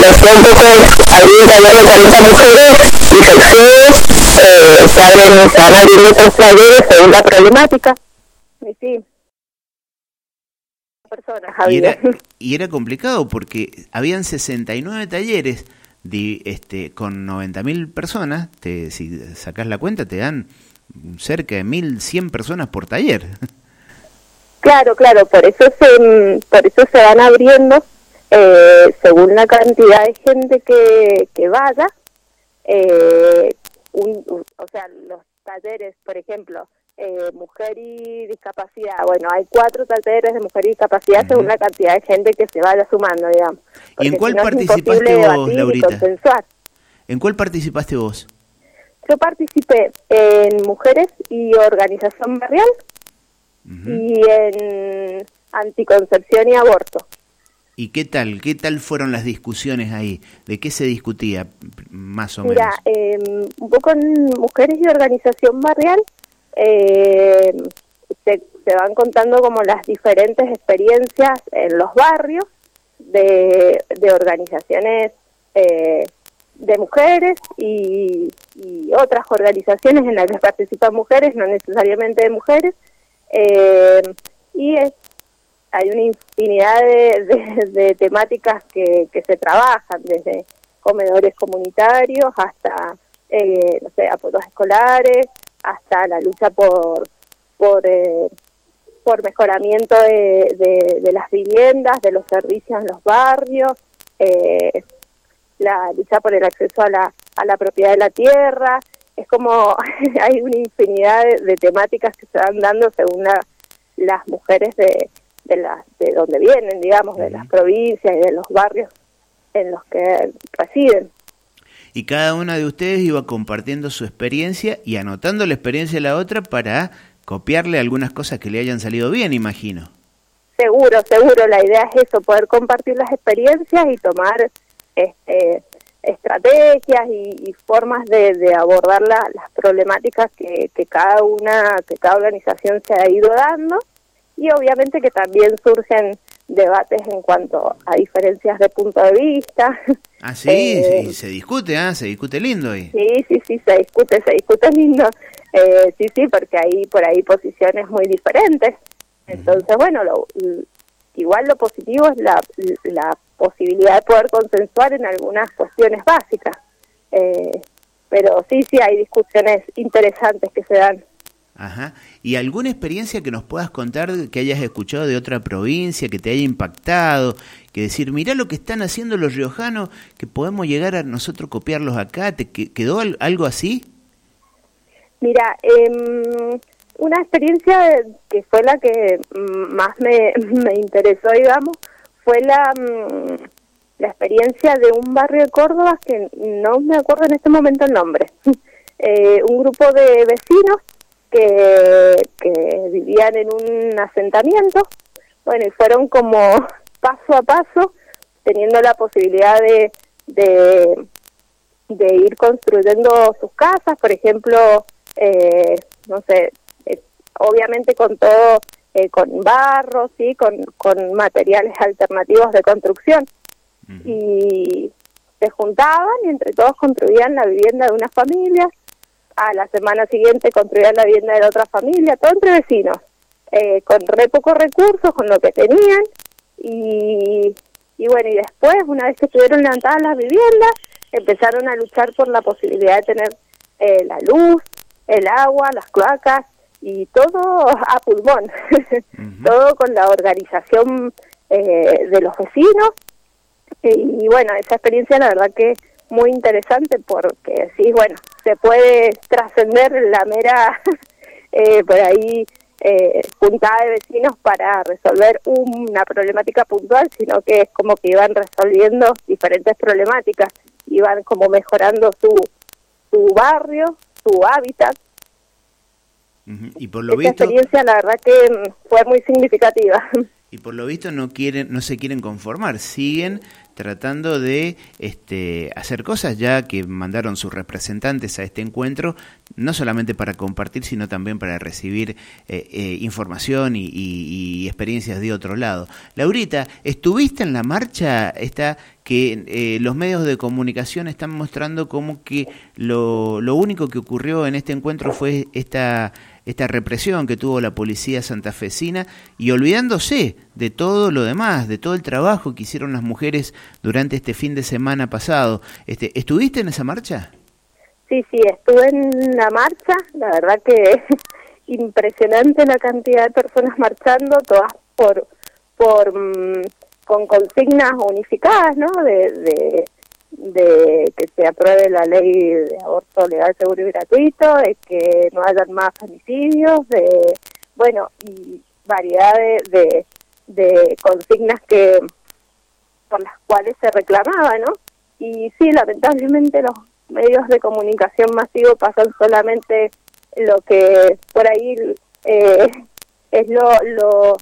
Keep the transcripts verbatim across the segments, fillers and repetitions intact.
empecé un poco a abrir un taller de cuarenta mujeres y pensé, eh, se abren, se van abriendo otros talleres según la problemática. Y sí. Personas y, había. era, y era complicado porque habían sesenta y nueve talleres de, este, con noventa mil personas. Te, si sacás la cuenta te dan cerca de mil cien personas por taller. Claro, claro, por eso se, por eso se van abriendo eh, según la cantidad de gente que, que vaya. Eh, un, un, o sea, los talleres, por ejemplo, Eh, mujer y discapacidad, bueno, hay cuatro talleres de mujer y discapacidad uh-huh. según la cantidad de gente que se vaya sumando, digamos. ¿Y en cuál si no participaste vos, Laurita? ¿En cuál participaste vos? Yo participé en Mujeres y Organización Barrial uh-huh. y en Anticoncepción y Aborto. ¿Y qué tal? ¿Qué tal fueron las discusiones ahí? ¿De qué se discutía, más o Mira, menos? Eh, un poco en Mujeres y Organización Barrial Eh, se, se van contando como las diferentes experiencias en los barrios de, de organizaciones eh, de mujeres y, y otras organizaciones en las que participan mujeres, no necesariamente de mujeres, eh, y es, hay una infinidad de, de, de temáticas que, que se trabajan, desde comedores comunitarios hasta, eh, no sé, apoyos escolares, hasta la lucha por por eh, por mejoramiento de, de, de las viviendas, de los servicios en los barrios, eh, la lucha por el acceso a la a la propiedad de la tierra. Es como hay una infinidad de, de temáticas que se van dando según la, las mujeres de de las de donde vienen, digamos, de las provincias y de los barrios en los que residen. Y cada una de ustedes iba compartiendo su experiencia y anotando la experiencia de la otra para copiarle algunas cosas que le hayan salido bien, imagino. Seguro, seguro. La idea es eso, poder compartir las experiencias y tomar este, estrategias y, y formas de, de abordar la, las problemáticas que, que cada una, que cada organización se ha ido dando, y obviamente que también surgen debates en cuanto a diferencias de punto de vista. Ah, sí, eh, sí se discute, ¿ah? Se discute lindo ahí. Sí, sí, sí, se discute, se discute lindo. Eh, sí, sí, porque hay por ahí posiciones muy diferentes. Entonces, uh-huh. bueno, lo, igual lo positivo es la, la posibilidad de poder consensuar en algunas cuestiones básicas. Eh, pero sí, sí, hay discusiones interesantes que se dan. Ajá. ¿Y alguna experiencia que nos puedas contar que hayas escuchado de otra provincia, que te haya impactado, que decir, mirá lo que están haciendo los riojanos, que podemos llegar a nosotros copiarlos acá? ¿Te quedó algo así? Mira, eh, una experiencia que fue la que más me, me interesó, digamos, fue la, la experiencia de un barrio de Córdoba que no me acuerdo en este momento el nombre. Eh, un grupo de vecinos Que, que vivían en un asentamiento, bueno, y fueron como paso a paso, teniendo la posibilidad de, de, de ir construyendo sus casas, por ejemplo, eh, no sé, eh, obviamente con todo, eh, con barro, sí, con, con materiales alternativos de construcción, uh-huh. y se juntaban y entre todos construían la vivienda de una familia. A la semana siguiente construían la vivienda de la otra familia, todo entre vecinos, eh, con re pocos recursos, con lo que tenían, y, y bueno, y después, una vez que estuvieron levantadas las viviendas, empezaron a luchar por la posibilidad de tener eh, la luz, el agua, las cloacas, y todo a pulmón, uh-huh. todo con la organización eh, de los vecinos, y, y bueno, esa experiencia la verdad que muy interesante, porque sí, bueno, se puede trascender la mera eh, por ahí eh, juntada de vecinos para resolver una problemática puntual, sino que es como que iban resolviendo diferentes problemáticas, iban como mejorando su su barrio, su hábitat. Uh-huh. Y por lo Esta visto, experiencia la verdad que fue muy significativa. Y por lo visto no quieren, no se quieren conformar, siguen tratando de este, hacer cosas, ya que mandaron sus representantes a este encuentro, no solamente para compartir, sino también para recibir eh, eh, información y, y, y experiencias de otro lado. Laurita, ¿estuviste en la marcha esta que eh, los medios de comunicación están mostrando como que lo, lo único que ocurrió en este encuentro fue esta... esta represión que tuvo la policía santafesina y olvidándose de todo lo demás, de todo el trabajo que hicieron las mujeres durante este fin de semana pasado? Este, ¿Estuviste en esa marcha? Sí, sí, estuve en la marcha, la verdad que impresionante la cantidad de personas marchando, todas por, por con consignas unificadas, ¿no?, de... de de que se apruebe la ley de aborto legal, seguro y gratuito, de que no hayan más femicidios, de bueno, y variedad de, de, de consignas que por las cuales se reclamaba, ¿no? Y sí, lamentablemente los medios de comunicación masivos pasan solamente lo que por ahí eh, es lo, lo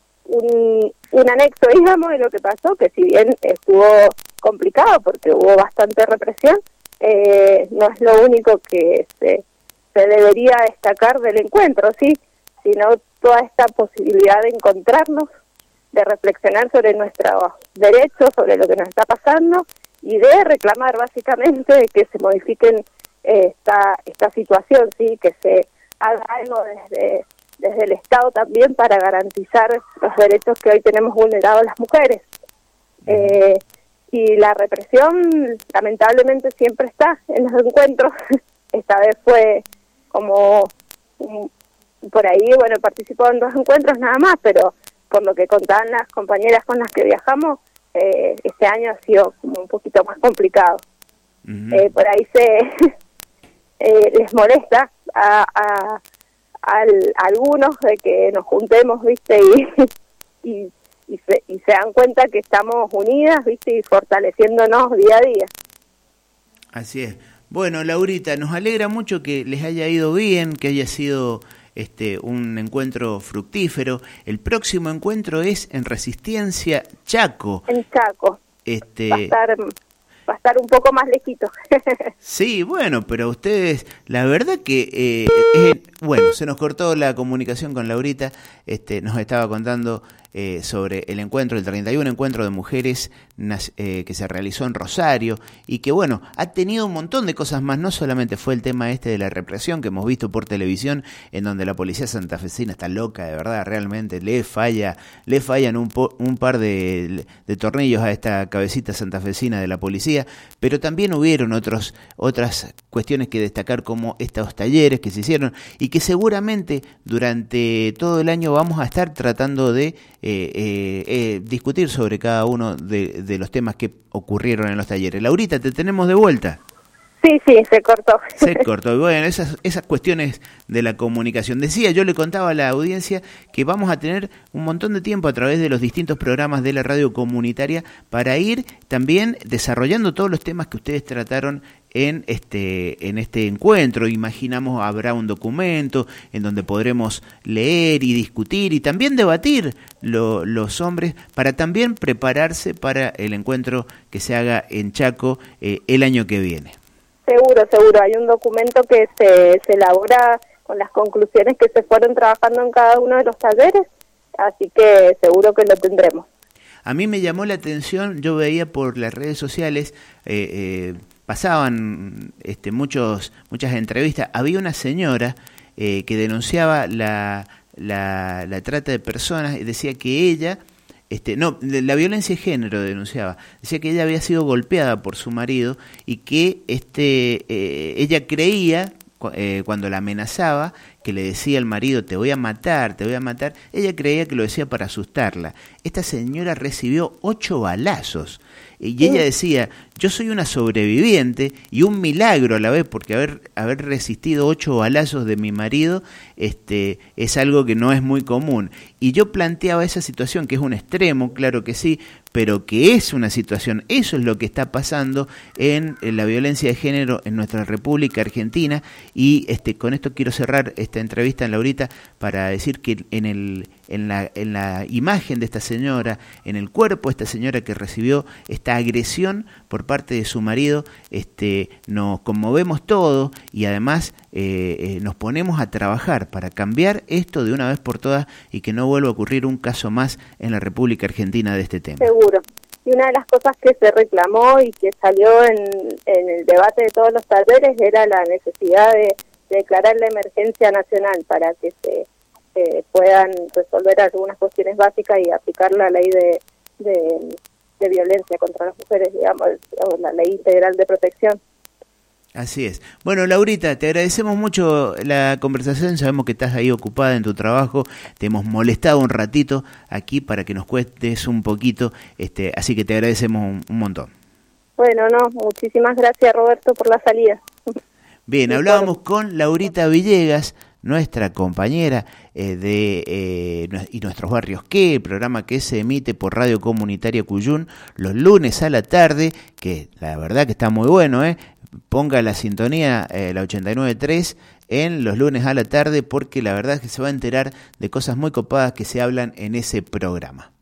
un, un anexo, digamos, de lo que pasó, que si bien estuvo complicado porque hubo bastante represión, eh, no es lo único que se, se debería destacar del encuentro, sí, sino toda esta posibilidad de encontrarnos, de reflexionar sobre nuestros derechos, sobre lo que nos está pasando y de reclamar básicamente de que se modifiquen eh, esta esta situación, sí, que se haga algo desde desde el Estado también para garantizar los derechos que hoy tenemos vulnerados las mujeres. Eh, y la represión lamentablemente siempre está en los encuentros. Esta vez fue como um, por ahí, bueno, participó en dos encuentros nada más, pero por lo que contaban las compañeras con las que viajamos, eh, este año ha sido como un poquito más complicado. Uh-huh. eh, por ahí se eh, les molesta a, a, a, a algunos de que nos juntemos, viste, y, y Y se, y se dan cuenta que estamos unidas, ¿viste? Y fortaleciéndonos día a día. Así es. Bueno, Laurita, nos alegra mucho que les haya ido bien, que haya sido este un encuentro fructífero. El próximo encuentro es en Resistencia Chaco. En Chaco. Este... Va a estar, va a estar un poco más lejito. Sí, bueno, pero ustedes, la verdad que, eh, es, bueno, se nos cortó la comunicación con Laurita, este, nos estaba contando Eh, sobre el encuentro, el treinta y uno encuentro de mujeres eh, que se realizó en Rosario y que, bueno, ha tenido un montón de cosas más, no solamente fue el tema este de la represión que hemos visto por televisión, en donde la policía santafesina está loca, de verdad, realmente le falla, le fallan un, po, un par de, de tornillos a esta cabecita santafesina de la policía, pero también hubieron otros, otras cuestiones que destacar, como estos talleres que se hicieron y que seguramente durante todo el año vamos a estar tratando de Eh, eh, eh, discutir sobre cada uno de, de los temas que ocurrieron en los talleres. Laurita, ¿te tenemos de vuelta? Sí, sí, se cortó. Se cortó. Bueno, esas, esas cuestiones de la comunicación. Decía, yo le contaba a la audiencia que vamos a tener un montón de tiempo a través de los distintos programas de la radio comunitaria para ir también desarrollando todos los temas que ustedes trataron en este en este encuentro. Imaginamos habrá un documento en donde podremos leer y discutir y también debatir lo, los hombres para también prepararse para el encuentro que se haga en Chaco eh, el año que viene. Seguro, seguro. Hay un documento que se, se elabora con las conclusiones que se fueron trabajando en cada uno de los talleres, así que seguro que lo tendremos. A mí me llamó la atención, yo veía por las redes sociales, eh, eh, pasaban este, muchos muchas entrevistas, había una señora eh, que denunciaba la, la, la trata de personas y decía que ella... Este, no, la violencia de género denunciaba, decía que ella había sido golpeada por su marido y que este, eh, ella creía, eh, cuando la amenazaba, que le decía al marido, te voy a matar, te voy a matar, ella creía que lo decía para asustarla. Esta señora recibió ocho balazos y ella decía, yo soy una sobreviviente y un milagro a la vez, porque haber, haber resistido ocho balazos de mi marido este, es algo que no es muy común. Y yo planteaba esa situación, que es un extremo, claro que sí, pero que es una situación, eso es lo que está pasando en, en la violencia de género en nuestra República Argentina. Y este, con esto quiero cerrar esta esta entrevista, Laurita, para decir que en el en la en la imagen de esta señora, en el cuerpo de esta señora que recibió esta agresión por parte de su marido, este nos conmovemos todos y además eh, eh, nos ponemos a trabajar para cambiar esto de una vez por todas y que no vuelva a ocurrir un caso más en la República Argentina de este tema. Seguro. Y una de las cosas que se reclamó y que salió en, en el debate de todos los talleres era la necesidad de, de declarar la emergencia nacional para que se eh, puedan resolver algunas cuestiones básicas y aplicar la ley de, de, de violencia contra las mujeres, digamos, o la ley integral de protección. Así es. Bueno, Laurita, te agradecemos mucho la conversación, sabemos que estás ahí ocupada en tu trabajo, te hemos molestado un ratito aquí para que nos cuentes un poquito, este, así que te agradecemos un, un montón. Bueno, no, muchísimas gracias, Roberto, por la salida. Bien, hablábamos con Laurita Villegas, nuestra compañera eh, de eh, y nuestros barrios qué, programa que se emite por Radio Comunitaria Cuyún los lunes a la tarde, que la verdad que está muy bueno, ¿eh? Ponga la sintonía, eh, la ochenta y nueve punto tres, en los lunes a la tarde, porque la verdad es que se va a enterar de cosas muy copadas que se hablan en ese programa.